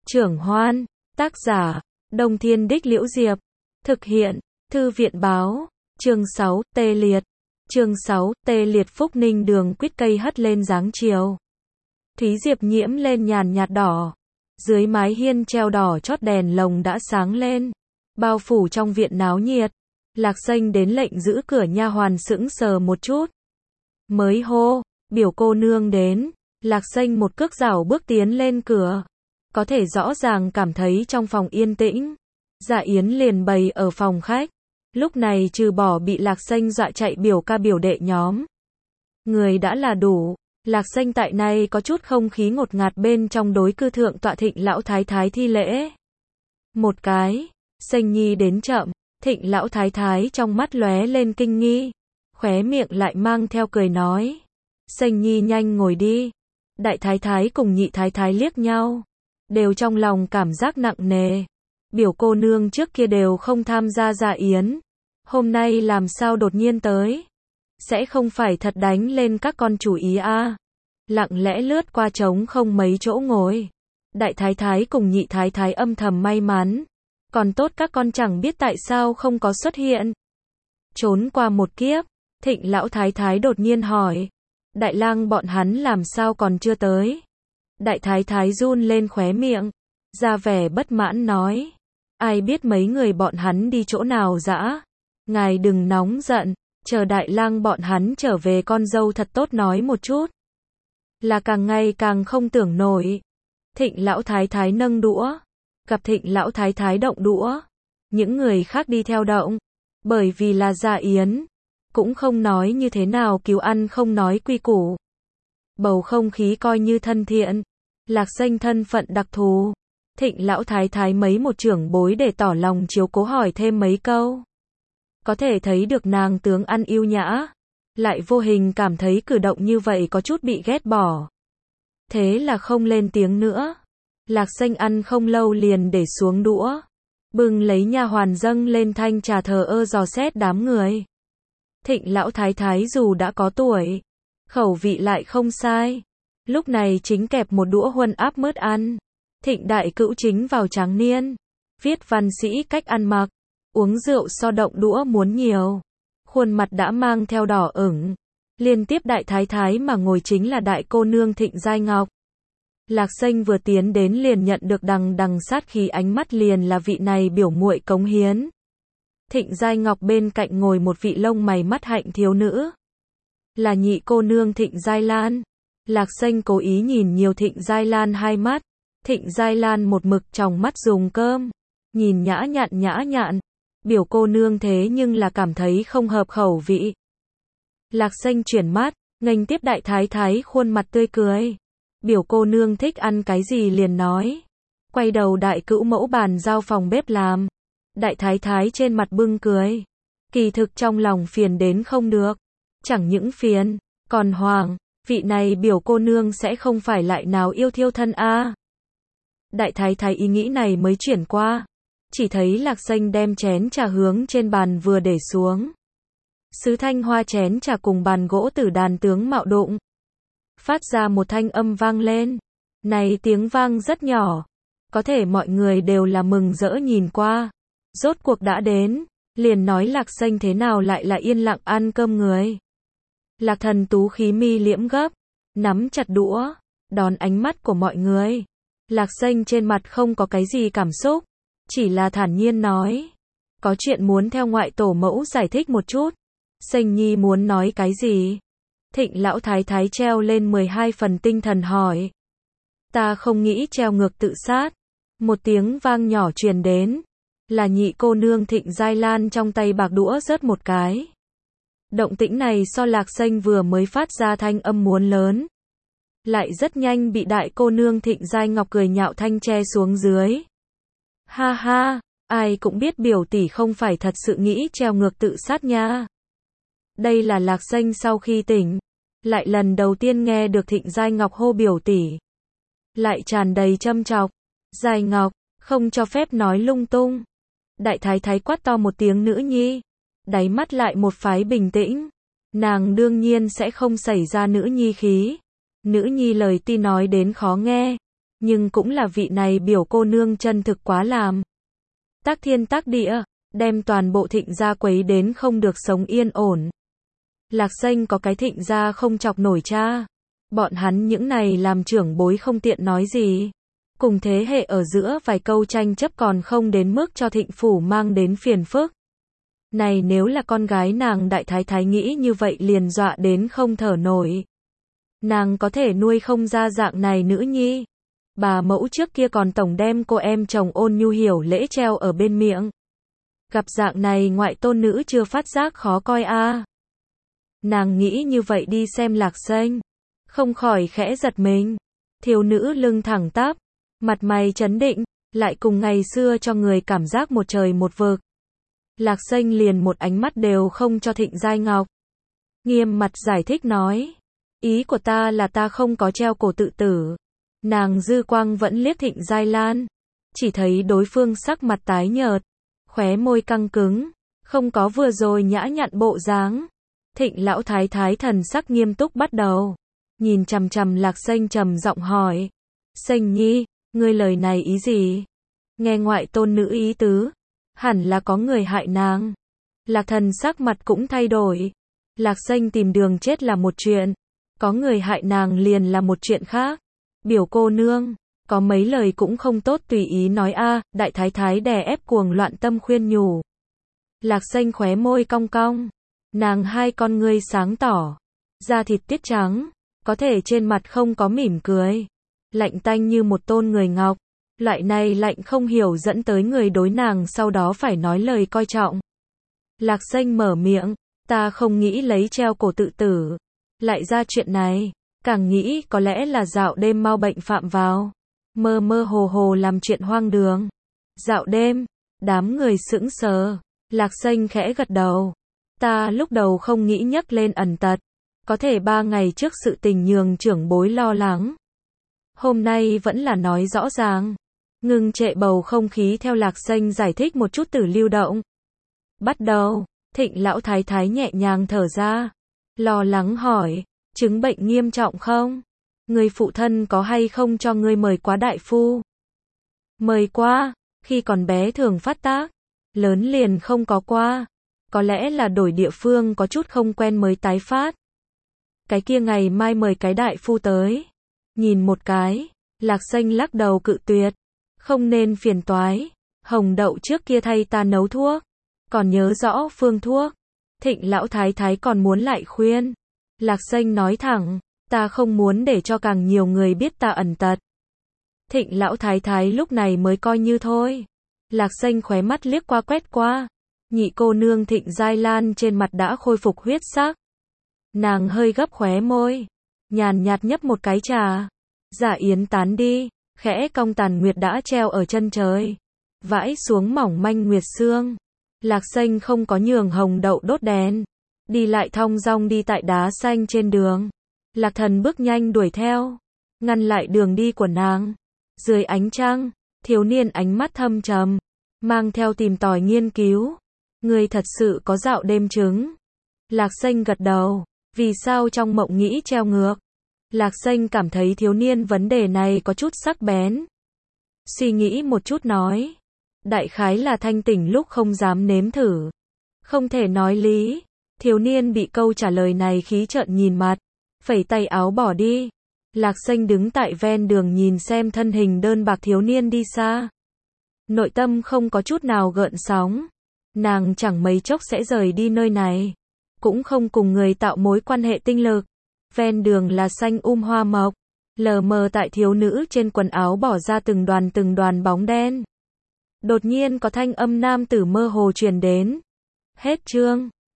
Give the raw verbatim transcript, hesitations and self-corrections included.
Trưởng Hoan, tác giả, Đông Thiên Đích Liễu Diệp, thực hiện, Thư viện báo, chương sáu, tê liệt, chương sáu, tê liệt Phúc Ninh đường quýt cây hất lên dáng chiều. Thúy Diệp nhiễm lên nhàn nhạt đỏ, dưới mái hiên treo đỏ chót đèn lồng đã sáng lên, bao phủ trong viện náo nhiệt. Lạc Xanh đến lệnh giữ cửa nha hoàn sững sờ một chút. Mới hô, biểu cô nương đến, Lạc Xanh một cước dảo bước tiến lên cửa. Có thể rõ ràng cảm thấy trong phòng yên tĩnh. Dạ Yến liền bày ở phòng khách. Lúc này trừ bỏ bị Lạc Xanh dọa chạy biểu ca biểu đệ nhóm. Người đã là đủ. Lạc Xanh tại này có chút không khí ngột ngạt bên trong đối cư thượng tọa Thịnh lão thái thái thi lễ. Một cái, Xanh nhi đến chậm. Thịnh lão thái thái trong mắt lóe lên kinh nghi, khóe miệng lại mang theo cười nói. Xanh nhi nhanh ngồi đi. Đại thái thái cùng nhị thái thái liếc nhau, đều trong lòng cảm giác nặng nề. Biểu cô nương trước kia đều không tham gia dạ yến, hôm nay làm sao đột nhiên tới? Sẽ không phải thật đánh lên các con chủ ý a? À? Lặng lẽ lướt qua trống không mấy chỗ ngồi. Đại thái thái cùng nhị thái thái âm thầm may mắn. Còn tốt các con chẳng biết tại sao không có xuất hiện. Trốn qua một kiếp, Thịnh lão thái thái đột nhiên hỏi. Đại lang bọn hắn làm sao còn chưa tới? Đại thái thái run lên khóe miệng, ra vẻ bất mãn nói. Ai biết mấy người bọn hắn đi chỗ nào dã? Ngài đừng nóng giận, chờ đại lang bọn hắn trở về con dâu thật tốt nói một chút. Là càng ngày càng không tưởng nổi. Thịnh lão thái thái nâng đũa. Gặp Thịnh lão thái thái động đũa, những người khác đi theo động, bởi vì là dạ yến, cũng không nói như thế nào cứu ăn không nói quy củ. Bầu không khí coi như thân thiện, Lạc Xanh thân phận đặc thù, Thịnh lão thái thái mấy một trưởng bối để tỏ lòng chiếu cố hỏi thêm mấy câu. Có thể thấy được nàng tướng ăn yêu nhã, lại vô hình cảm thấy cử động như vậy có chút bị ghét bỏ. Thế là không lên tiếng nữa. Lạc Xanh ăn không lâu liền để xuống đũa, bưng lấy nha hoàn dâng lên thanh trà thờ ơ dò xét đám người. Thịnh lão thái thái dù đã có tuổi, khẩu vị lại không sai, lúc này chính kẹp một đũa huân áp mớt ăn. Thịnh đại cữu chính vào tráng niên, viết văn sĩ cách ăn mặc, uống rượu so động đũa muốn nhiều, khuôn mặt đã mang theo đỏ ửng. Liên tiếp đại thái thái mà ngồi chính là đại cô nương Thịnh Giai Ngọc. Lạc Xanh vừa tiến đến liền nhận được đằng đằng sát khí ánh mắt liền là vị này biểu muội cống hiến. Thịnh Giai Ngọc bên cạnh ngồi một vị lông mày mắt hạnh thiếu nữ. Là nhị cô nương Thịnh Giai Lan. Lạc Xanh cố ý nhìn nhiều Thịnh Giai Lan hai mắt. Thịnh Giai Lan một mực tròng mắt dùng cơm. Nhìn nhã nhặn nhã nhặn. Biểu cô nương thế nhưng là cảm thấy không hợp khẩu vị. Lạc Xanh chuyển mắt, nghênh tiếp đại thái thái khuôn mặt tươi cười. Biểu cô nương thích ăn cái gì liền nói. Quay đầu đại cữu mẫu bàn giao phòng bếp làm. Đại thái thái trên mặt bưng cười. Kỳ thực trong lòng phiền đến không được. Chẳng những phiền, còn hoàng, vị này biểu cô nương sẽ không phải lại nào yêu thiêu thân a. À. Đại thái thái ý nghĩ này mới chuyển qua. Chỉ thấy Lạc Xanh đem chén trà hướng trên bàn vừa để xuống. Sứ thanh hoa chén trà cùng bàn gỗ tử đàn tướng mạo đụng. Phát ra một thanh âm vang lên. Này tiếng vang rất nhỏ. Có thể mọi người đều là mừng rỡ nhìn qua. Rốt cuộc đã đến. Liền nói Lạc Xanh thế nào lại là yên lặng ăn cơm người. Lạc Thần tú khí mi liễm gấp. Nắm chặt đũa. Đón ánh mắt của mọi người. Lạc Xanh trên mặt không có cái gì cảm xúc. Chỉ là thản nhiên nói. Có chuyện muốn theo ngoại tổ mẫu giải thích một chút. Xanh nhi muốn nói cái gì? Thịnh lão thái thái treo lên mười hai phần tinh thần hỏi. Ta không nghĩ treo ngược tự sát. Một tiếng vang nhỏ truyền đến. Là nhị cô nương Thịnh Giai Lan trong tay bạc đũa rớt một cái. Động tĩnh này so Lạc Xanh vừa mới phát ra thanh âm muốn lớn. Lại rất nhanh bị đại cô nương Thịnh Giai Ngọc cười nhạo thanh che xuống dưới. Ha ha, ai cũng biết biểu tỷ không phải thật sự nghĩ treo ngược tự sát nha. Đây là Lạc Xanh sau khi tỉnh. Lại lần đầu tiên nghe được Thịnh Giai Ngọc hô biểu tỷ. Lại tràn đầy châm chọc. Giai Ngọc, không cho phép nói lung tung. Đại thái thái quát to một tiếng nữ nhi. Đáy mắt lại một phái bình tĩnh. Nàng đương nhiên sẽ không xảy ra nữ nhi khí. Nữ nhi lời ti nói đến khó nghe. Nhưng cũng là vị này biểu cô nương chân thực quá làm. Tác thiên tác địa, đem toàn bộ Thịnh gia quấy đến không được sống yên ổn. Lạc Xanh có cái Thịnh gia không chọc nổi cha. Bọn hắn những này làm trưởng bối không tiện nói gì. Cùng thế hệ ở giữa vài câu tranh chấp còn không đến mức cho Thịnh phủ mang đến phiền phức. Này nếu là con gái nàng đại thái thái nghĩ như vậy liền dọa đến không thở nổi. Nàng có thể nuôi không ra dạng này nữ nhi. Bà mẫu trước kia còn tổng đem cô em chồng Ôn Nhu Hiểu lễ treo ở bên miệng. Gặp dạng này ngoại tôn nữ chưa phát giác khó coi a. À. Nàng nghĩ như vậy đi xem Lạc Xanh, không khỏi khẽ giật mình. Thiếu nữ lưng thẳng tắp, mặt mày trấn định, lại cùng ngày xưa cho người cảm giác một trời một vực. Lạc Xanh liền một ánh mắt đều không cho Thịnh Giai Ngọc. Nghiêm mặt giải thích nói, ý của ta là ta không có treo cổ tự tử. Nàng dư quang vẫn liếc Thịnh Giai Lan, chỉ thấy đối phương sắc mặt tái nhợt, khóe môi căng cứng, không có vừa rồi nhã nhặn bộ dáng. Thịnh lão thái thái thần sắc nghiêm túc bắt đầu, nhìn chằm chằm Lạc Xanh trầm giọng hỏi, Xanh nhi, ngươi lời này ý gì? Nghe ngoại tôn nữ ý tứ, hẳn là có người hại nàng. Lạc thần sắc mặt cũng thay đổi. Lạc Xanh tìm đường chết là một chuyện, có người hại nàng liền là một chuyện khác. Biểu cô nương, có mấy lời cũng không tốt tùy ý nói a. Đại thái thái đè ép cuồng loạn tâm khuyên nhủ. Lạc Xanh khóe môi cong cong, nàng hai con ngươi sáng tỏ, da thịt tiết trắng, có thể trên mặt không có mỉm cười, lạnh tanh như một tôn người ngọc. Loại này lạnh không hiểu dẫn tới người đối nàng sau đó phải nói lời coi trọng. Lạc Xanh mở miệng, ta không nghĩ lấy treo cổ tự tử. Lại ra chuyện này, càng nghĩ có lẽ là dạo đêm mau bệnh phạm vào. Mơ mơ hồ hồ làm chuyện hoang đường. Dạo đêm, đám người sững sờ. Lạc Xanh khẽ gật đầu. Ta lúc đầu không nghĩ nhắc lên ẩn tật. Có thể ba ngày trước sự tình nhường trưởng bối lo lắng. Hôm nay vẫn là nói rõ ràng. Ngưng trệ bầu không khí theo Lạc Xanh giải thích một chút từ lưu động. Bắt đầu, Thịnh lão thái thái nhẹ nhàng thở ra. Lo lắng hỏi, chứng bệnh nghiêm trọng không? Người phụ thân có hay không cho ngươi mời quá đại phu? Mời qua, khi còn bé thường phát tác, lớn liền không có qua. Có lẽ là đổi địa phương có chút không quen mới tái phát. Cái kia ngày mai mời cái đại phu tới. Nhìn một cái, Lạc Xanh lắc đầu cự tuyệt. Không nên phiền toái, Hồng Đậu trước kia thay ta nấu thuốc, còn nhớ rõ phương thuốc. Thịnh lão thái thái còn muốn lại khuyên. Lạc Xanh nói thẳng, ta không muốn để cho càng nhiều người biết ta ẩn tật. Thịnh lão thái thái lúc này mới coi như thôi. Lạc Xanh khóe mắt liếc qua quét qua. Nhị cô nương Thịnh Giai Lan trên mặt đã khôi phục huyết sắc. Nàng hơi gấp khóe môi, nhàn nhạt nhấp một cái trà. Dạ yến tán đi, khẽ cong tàn nguyệt đã treo ở chân trời, vãi xuống mỏng manh nguyệt sương. Lạc Xanh không có nhường Hồng Đậu đốt đèn, đi lại thong dong đi tại đá xanh trên đường. Lạc Thần bước nhanh đuổi theo, ngăn lại đường đi của nàng. Dưới ánh trăng, thiếu niên ánh mắt thâm trầm, mang theo tìm tòi nghiên cứu. Người thật sự có dạo đêm chứng? Lạc Xanh gật đầu, vì sao trong mộng nghĩ treo ngược? Lạc Xanh cảm thấy thiếu niên vấn đề này có chút sắc bén. Suy nghĩ một chút nói, đại khái là thanh tỉnh lúc không dám nếm thử. Không thể nói lý. Thiếu niên bị câu trả lời này khí trợn nhìn mặt, phẩy tay áo bỏ đi. Lạc Xanh đứng tại ven đường nhìn xem thân hình đơn bạc thiếu niên đi xa. Nội tâm không có chút nào gợn sóng. Nàng chẳng mấy chốc sẽ rời đi nơi này, cũng không cùng người tạo mối quan hệ tinh lực. Ven đường là xanh um hoa mộc, lờ mờ tại thiếu nữ trên quần áo bỏ ra từng đoàn từng đoàn bóng đen. Đột nhiên có thanh âm nam tử mơ hồ truyền đến. Hết chương.